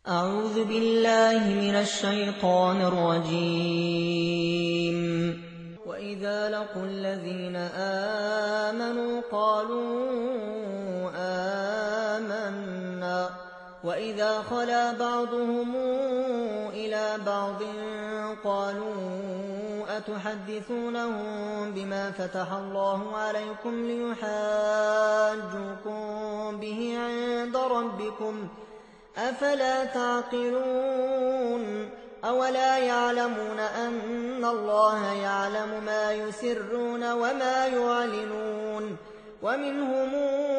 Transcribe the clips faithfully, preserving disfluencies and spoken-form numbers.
أعوذ بالله من الشيطان الرجيم. وإذا لقوا الذين آمنوا قالوا آمنا وإذا خلا بعضهم إلى بعض قالوا أتحدثونهم بما فتح الله عليكم ليحاجوكم به عند ربكم أفلا تعقلون أولا يعلمون أن الله يعلم ما يسرون وما يعلنون ومنهم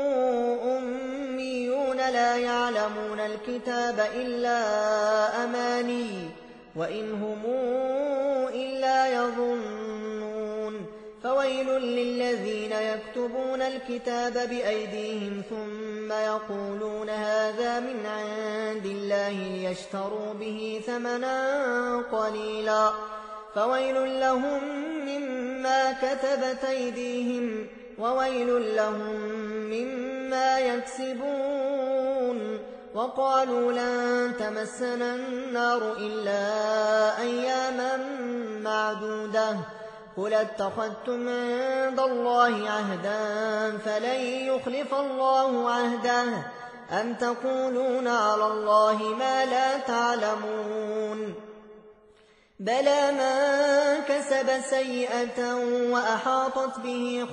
أميون لا يعلمون الكتاب إلا أماني وإن هم إلا يظنون فويل للذين يكتبون الكتاب بأيديهم ثم يقولون هذا من عند الله ليشتروا به ثمنا قليلا فويل لهم مما كتبت أيديهم وويل لهم مما يكسبون وقالوا لن تمسنا النار إلا أياما معدودة قل اتخذتم عند الله عهدا فلن يخلف الله عهده أم تقولون على الله ما لا تعلمون بلى من كسب سيئة وأحاطت به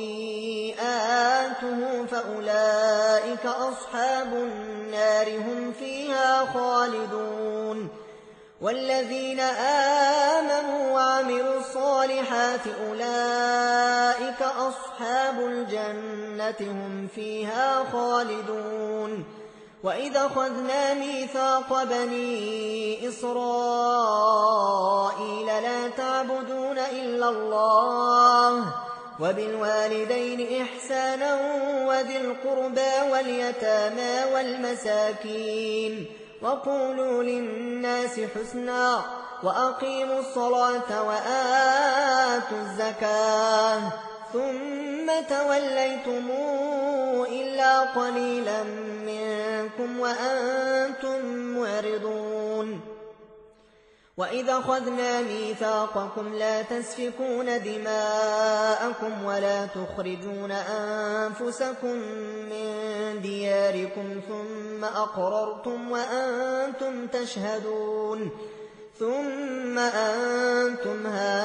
خطيئاته فأولئك أصحاب النار هم فيها خالدون والذين آمنوا وعملوا الصالحات أولئك أصحاب الجنة هم فيها خالدون وإذا أخذنا ميثاق بني إسرائيل لا تعبدون إلا الله وبالوالدين إحسانا وذي القربى واليتامى والمساكين وقولوا للناس حسنا وأقيموا الصلاة وآتوا الزكاة ثم توليتم إلا قليلا منكم وأنتم معرضون وإذا أخذنا ميثاقكم لا تسفكون دماءكم ولا تخرجون أنفسكم من دياركم ثم أقررتم وأنتم تشهدون ثم أنتم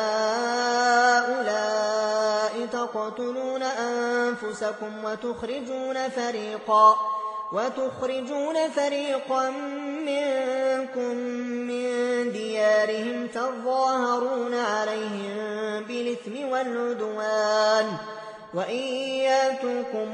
هؤلاء تقتلون أنفسكم وتخرجون فريقا وتخرجون فريقا منكم من ديارهم تظاهرون عليهم بالإثم والعدوان وإن ياتوكم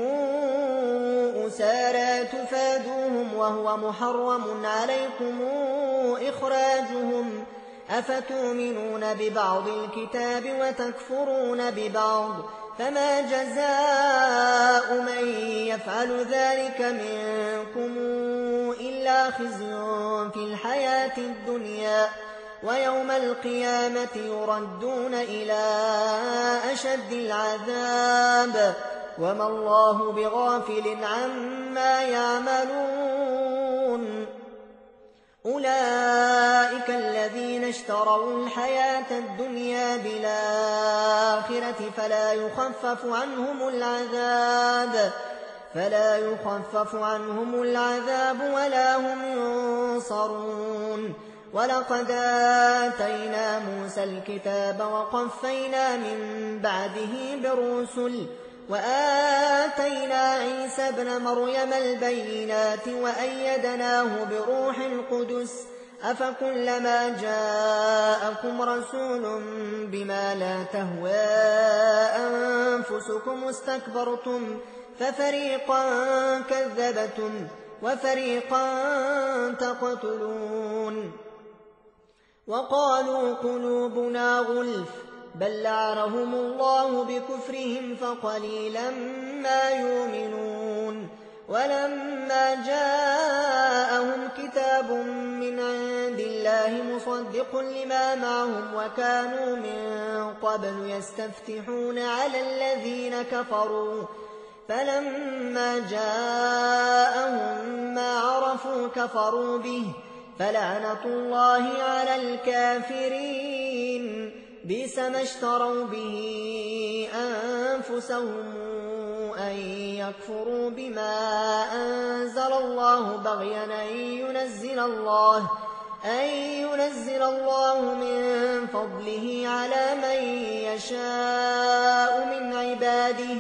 أسارى تفادوهم وهو محرم عليكم إخراجهم أفتؤمنون ببعض الكتاب وتكفرون ببعض فما جزاء من يفعل ذلك منكم إلا خزي في الحياة الدنيا ويوم القيامة يردون إلى أشد العذاب وما الله بغافل عما يعملون أولئك الذين اشتروا الحياة الدنيا بالآخرة فلا يخفف عنهم العذاب فلا يخفف عنهم العذاب ولا هم ينصرون ولقد آتينا موسى الكتاب وقفينا من بعده بالرسل وآتينا عيسى ابن مريم البينات وأيدناه بروح القدس أفكلما جاءكم رسول بما لا تهوى أنفسكم استكبرتم ففريقا كذبتم وفريقا تقتلون وقالوا قلوبنا غلف بل لعنهم الله بكفرهم فقليلا ما يؤمنون ولما جاءهم كتاب من عند الله مصدق لما معهم وكانوا من قبل يستفتحون على الذين كفروا فلما جاءهم ما عرفوا كفروا به فلعنة الله على الكافرين بئس ما اشتروا به أنفسهم أن يكفروا بما أنزل الله بغيا أن ينزل الله أن ينزل الله من فضله على من يشاء من عباده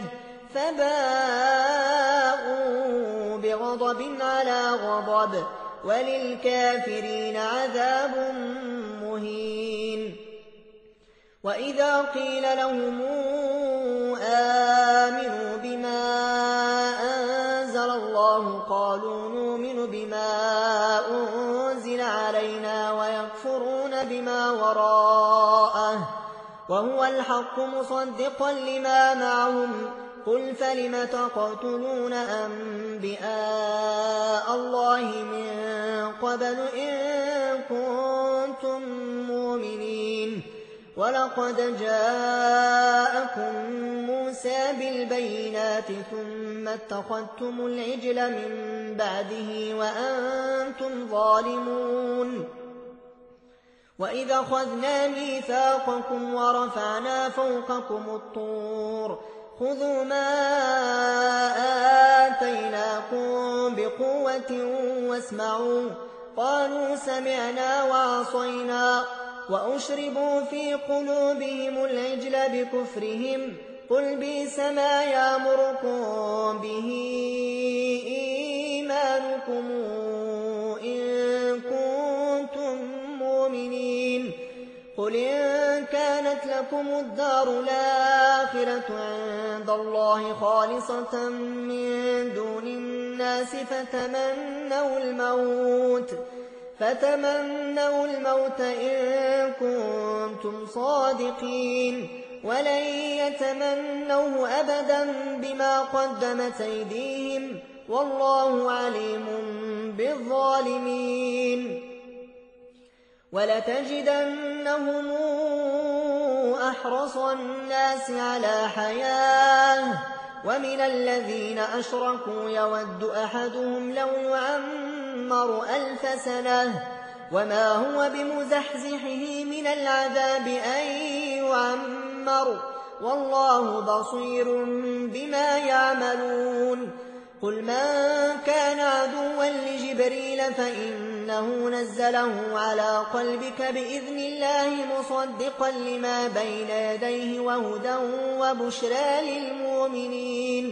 فباءوا بغضب على غضب وللكافرين عذاب مهين. وإذا قيل لهم آمنوا بما أنزل الله قالوا نؤمن بما أنزل علينا ويكفرون بما وراءه وهو الحق مصدقا لما معهم قل فلم تقتلون أنبياء الله من قبل إن كنتم مؤمنين ولقد جاءكم موسى بالبينات ثم اتخذتم العجل من بعده وأنتم ظالمون. وإذا أخذنا ميثاقكم ورفعنا فوقكم الطور خذوا ما آتيناكم بقوة واسمعوا قالوا سمعنا وعصينا وأشربوا في قلوبهم العجل بكفرهم قل بئس ما يأمركم به إيمانكم إن كنتم مؤمنين قل إن كانت لكم الدار الآخرة عند الله خالصة من دون الناس فتمنوا الموت فتمنوا الموت إن كنتم صادقين ولن يتمنوه أبدا بما قدمت أيديهم والله عليم بالظالمين. ولتجدنهم أحرص الناس على حياة ومن الذين أشركوا يود أحدهم لو يعمر ألف سنة وما هو بمزحزحه من العذاب أن يعمر والله بصير بما يعملون. قل من كان عدوا لجبريل فإنه نزله على قلبك بإذن الله مصدقا لما بين يديه وهدى وبشرى للمؤمنين.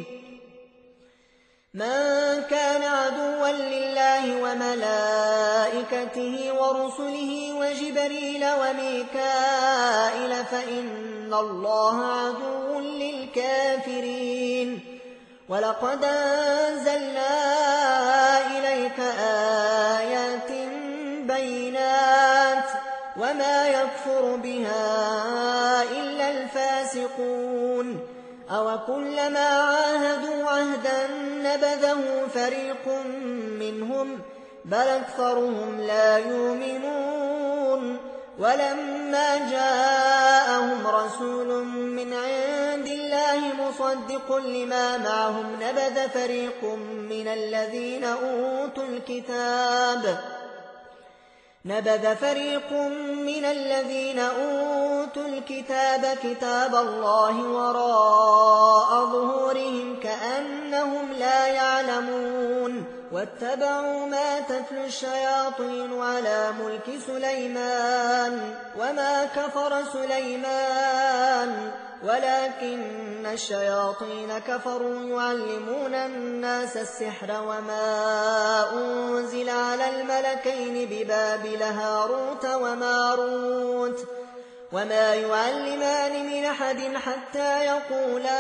من كان عدوا لله وملائكته ورسله وجبريل وميكائيل فإن الله عدو للكافرين. ولقد أنزلنا إليك آيات بينات وما يكفر بها إلا الفاسقون. أو كلما عاهدوا عهدا نبذه فريق منهم بل أكثرهم لا يؤمنون. ولما جاءهم رسول من عند الله مصدق لما معهم نبذ فريق من الذين أوتوا الكتاب نبذ فريق من الذين أوتوا الكتاب كتاب الله وراء ظهورهم كأنهم لا يعلمون واتبعوا ما تتلو الشياطين على ملك سليمان وما كفر سليمان ولكن الشياطين كفروا يعلمون الناس السحر وما أنزل على الملكين ببابل هاروت وماروت وما يعلمان من أحد حتى يقولا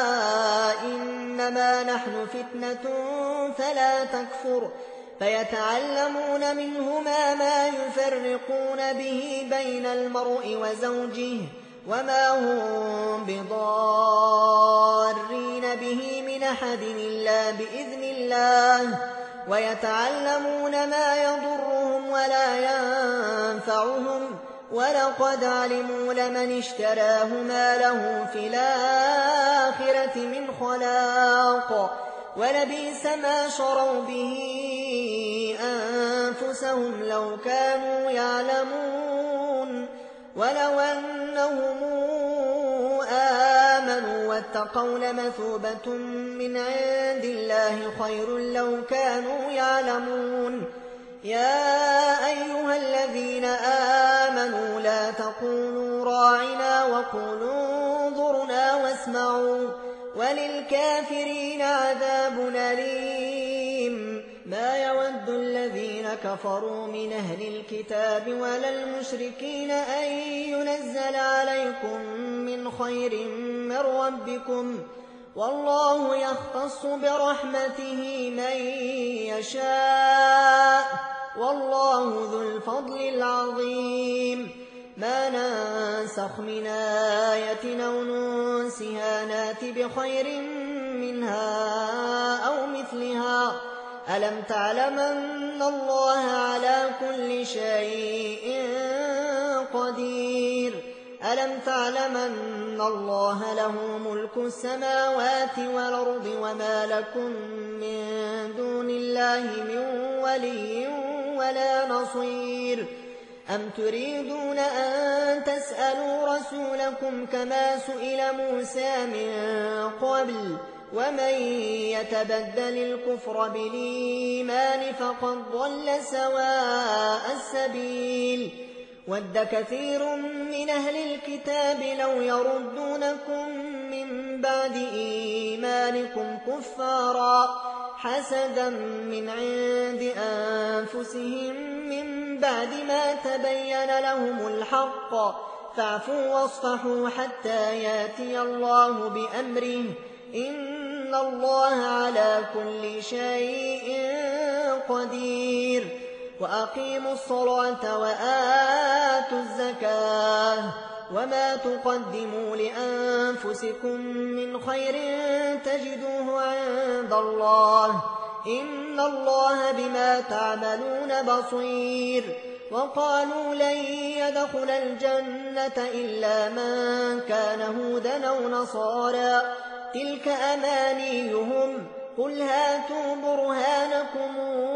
إنما نحن فتنة فلا تكفر فيتعلمون منهما ما يفرقون به بين المرء وزوجه وما هم بضارين به من أحد إلا بإذن الله ويتعلمون ما يضرهم ولا ينفعهم ولقد علموا لمن اشتراه ما له في الآخرة من خلاق ولبئس ما شروا به أنفسهم لو كانوا يعلمون ولو أنهم آمنوا واتقوا لمثوبة من عند الله خير لو كانوا يعلمون يا أيها الذين آمنوا لا تقولوا راعنا وقولوا انظرنا واسمعوا وللكافرين عذاب أليم ما يود الذين كفروا من أهل الكتاب ولا المشركين أن ينزل عليكم من خير من ربكم والله يختص برحمته من يشاء والله ذو الفضل العظيم ما ننسخ من آية أو ننسها نات بخير منها أو مثلها ألم تعلم أن الله على كل شيء قدير ألم تعلم أن الله له ملك السماوات والأرض وما لكم من دون الله من ولي ولا نصير أم تريدون أن تسألوا رسولكم كما سئل موسى من قبل ومن يتبدل الكفر بالإيمان فقد ضل سواء السبيل ود كثير من أهل الكتاب لو يردونكم من بعد إيمانكم كفارا حسدا من عند أنفسهم من بعد ما تبين لهم الحق فاعفوا واصفحوا حتى ياتي الله بأمره إن الله على كل شيء قدير وأقيموا الصلاة وآتوا الزكاة وما تقدموا لأنفسكم من خير تجدوه عند الله إن الله بما تعملون بصير وقالوا لن يدخل الجنة إلا من كان هودا أو نصارى تلك أمانيهم قل هاتوا برهانكم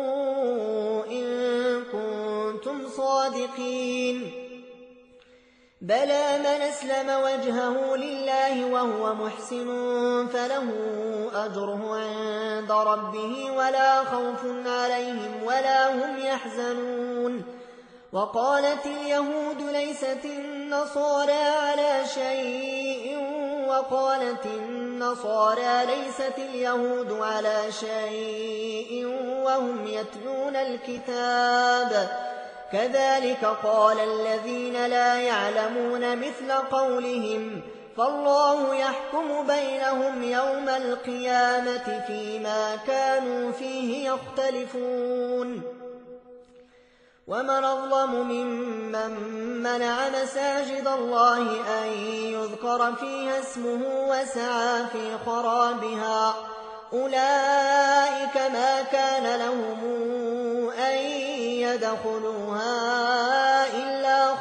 إن كنتم صادقين بلى من أسلم وجهه لله وهو محسن فله أجره عند ربه ولا خوف عليهم ولا هم يحزنون وقالت اليهود ليست النصارى على شيء وقالت النصارى ليست اليهود على شيء وهم يتلون الكتاب كذلك قال الذين لا يعلمون مثل قولهم فالله يحكم بينهم يوم القيامة فيما كانوا فيه يختلفون ومن أظلم ممن منع مساجد الله أن يذكر فيها اسمه وسعى في خرابها أولئك ما كان لهم أن يدخلوها إلا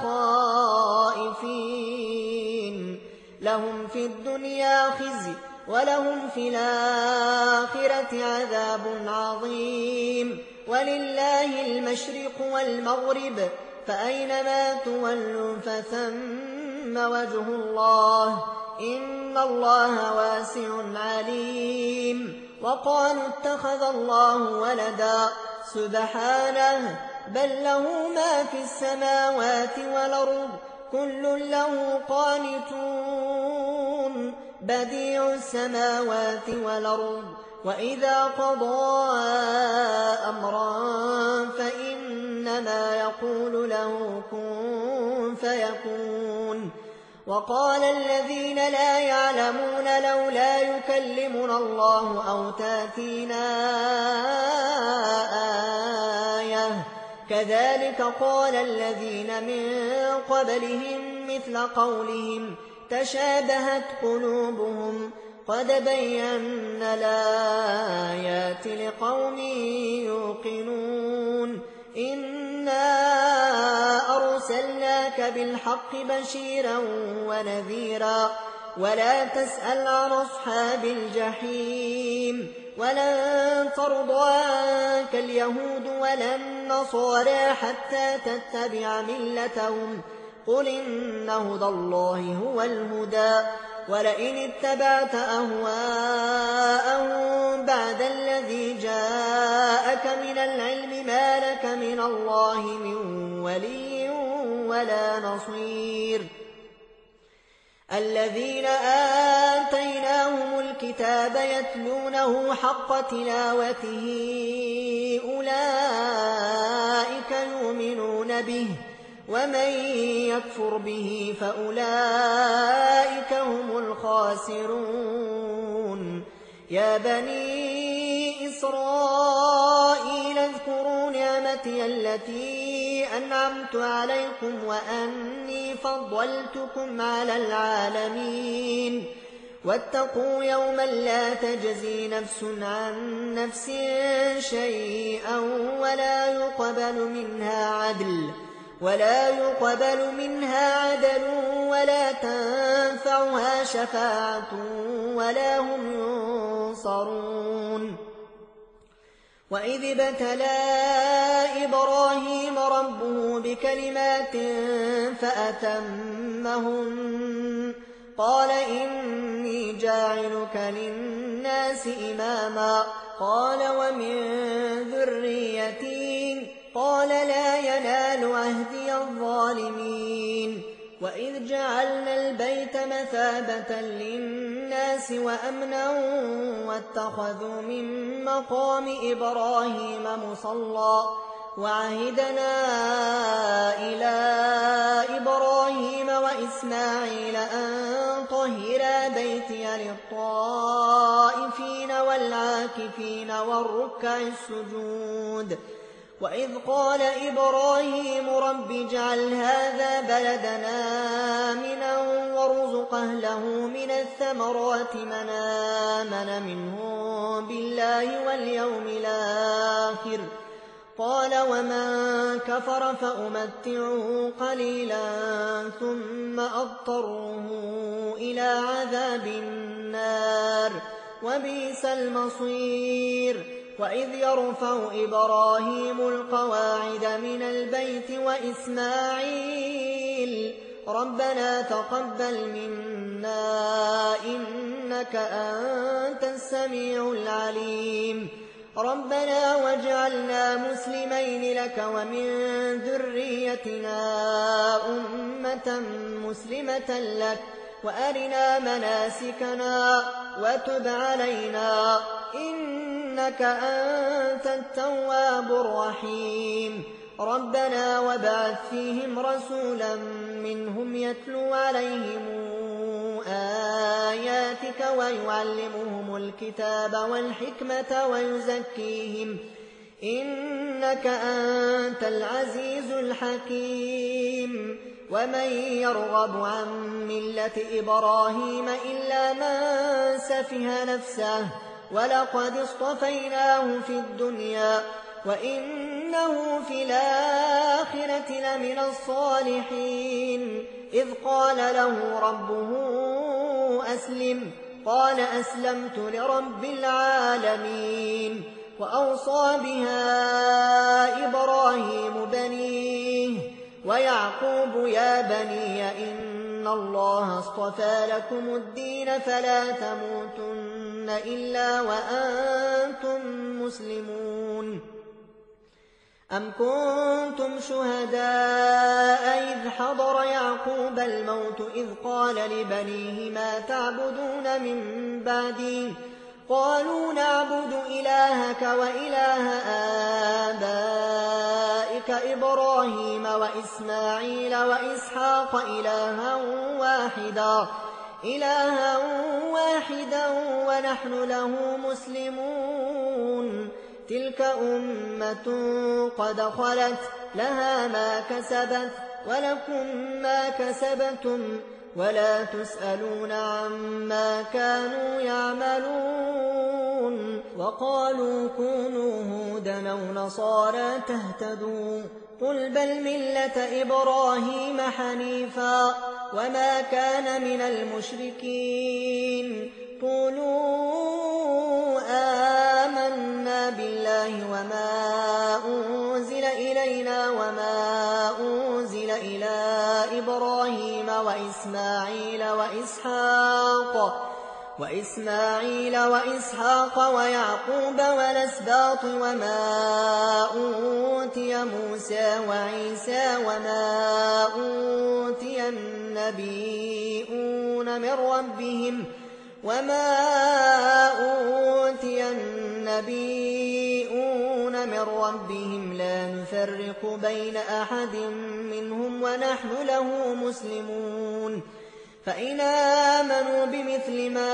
خائفين لهم في الدنيا خزي ولهم في الآخرة عذاب عظيم ولله المشرق والمغرب فأينما تولوا فثم وجه الله إن الله واسع عليم وقالوا اتخذ الله ولدا سبحانه بل له ما في السماوات والأرض كل له قانتون بديع السماوات والأرض وإذا قضى أمرا فإنما يقول له كن فيكون وقال الذين لا يعلمون لولا يكلمنا الله أو تاتينا آية كذلك قال الذين من قبلهم مثل قولهم تشابهت قلوبهم قد بينا الآيات لقوم يوقنون إنا أرسلناك جاءك بالحق بشيرا ونذيرا ولا تسأل عن أصحاب الجحيم ولن ترضى عنك اليهود ولا النصارى حتى تتبع ملتهم قل إن هدى الله هو الهدى ولئن اتبعت أهواءهم بعد الذي جاءك من العلم ما لك من الله من ولي ولا نصير الذين آتيناهم الكتاب يتلونه حق تلاوته أولئك يؤمنون به ومن يكفر به فأولئك هم الخاسرون يا بني إسرائيل اذكروا نعمتي التي أنعمت عليكم وأني فضلتكم على العالمين واتقوا يوما لا تجزي نفس عن نفس شيئا ولا يقبل منها عدل ولا يقبل منها عدل ولا تنفعها شفاعة ولا هم ينصرون وإذ ابتلى إبراهيم ربه بكلمات فأتمهن قال إني جاعلك للناس إماما قال ومن ذريتي قال لا ينال عهدي الظالمين وإذ جعلنا البيت مثابة للناس وأمنا واتخذوا من مقام إبراهيم مصلى وعهدنا إلى إبراهيم وإسماعيل أن طهرا بيتي للطائفين والعاكفين والركع السجود وإذ قال إبراهيم رب اجعل هذا بلدنا آمنا وارزق أهله من الثمرات من آمن منهم بالله واليوم الآخر قال ومن كفر فأمتعه قليلا ثم أضطره إلى عذاب النار وبئس المصير وإذ يرفع إبراهيم القواعد من البيت وإسماعيل ربنا تقبل منا إنك أنت السميع العليم ربنا واجعلنا مسلمين لك ومن ذريتنا أمة مسلمة لك وأرنا مناسكنا وتب علينا إنك أنت التواب الرحيم ربنا وابعث فيهم رسولا منهم يتلو عليهم آياتك ويعلمهم الكتاب والحكمة ويزكيهم إنك أنت العزيز الحكيم ومن يرغب عن ملة إبراهيم إلا من سفه نفسه ولقد اصطفيناه في الدنيا وإنه في الآخرة لمن الصالحين إذ قال له ربه أسلم قال أسلمت لرب العالمين وأوصى بها إبراهيم بنيه ويعقوب يا بني إن الله اصطفى لكم الدين فلا تموتن إلا وأنتم مسلمون أم كنتم شهداء إذ حضر يعقوب الموت إذ قال لبنيه ما تعبدون من بعدي قالوا نعبد إلهك وإله آبائك إبراهيم وإسماعيل وإسحاق إلها واحدا إلها واحدا ونحن له مسلمون تلك أمة قد خلت لها ما كسبت ولكم ما كسبتم ولا تسألون عما كانوا يعملون وقالوا كونوا هودا أو نصارى تهتدوا قل بل ملة إبراهيم حنيفا وما كان من المشركين قولوا آمنا بالله وما أنزل إلينا وما أنزل إلى إبراهيم وإسماعيل وإسحاق وإسماعيل وإسحاق ويعقوب والأسباط وما أوتي موسى وعيسى وما أوتي النبيون من ربهم وما أوتي النبيون من ربهم لا نفرق بين أحد منهم ونحن له مسلمون فإن آمنوا بمثل ما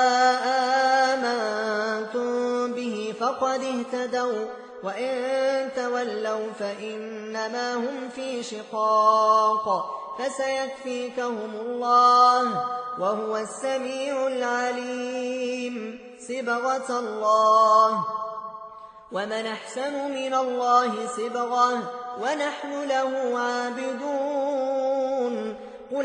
آمنتم به فقد اهتدوا وإن تولوا فإنما هم في شقاق فسيكفيكهم الله وهو السميع العليم صبغة الله ومن أحسن من الله صبغة ونحن له عابدون قل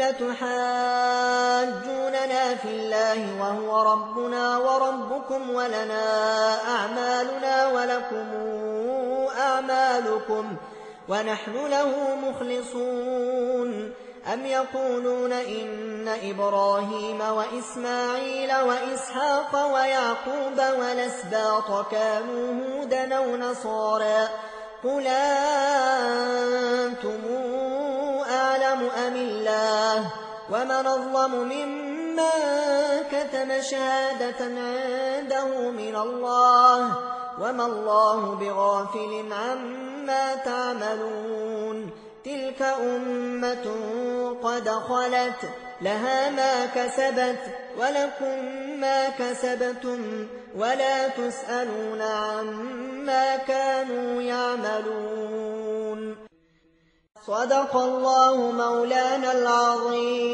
تحاجوننا في الله وهو ربنا وربكم ولنا أعمالنا ولكم أعمالكم ونحن له مخلصون أم يقولون إن إبراهيم وإسماعيل وإسحاق ويعقوب والأسباط كانوا هودا أو نصارى قل أنتم أعلم أم الله ومن أظلم ممن كتم شهادة عنده من الله وما الله بغافل عما تعملون تلك أمة قد خلت لها ما كسبت ولكم ما كسبتم ولا تسألون عما كانوا يعملون صدق الله مولانا العظيم.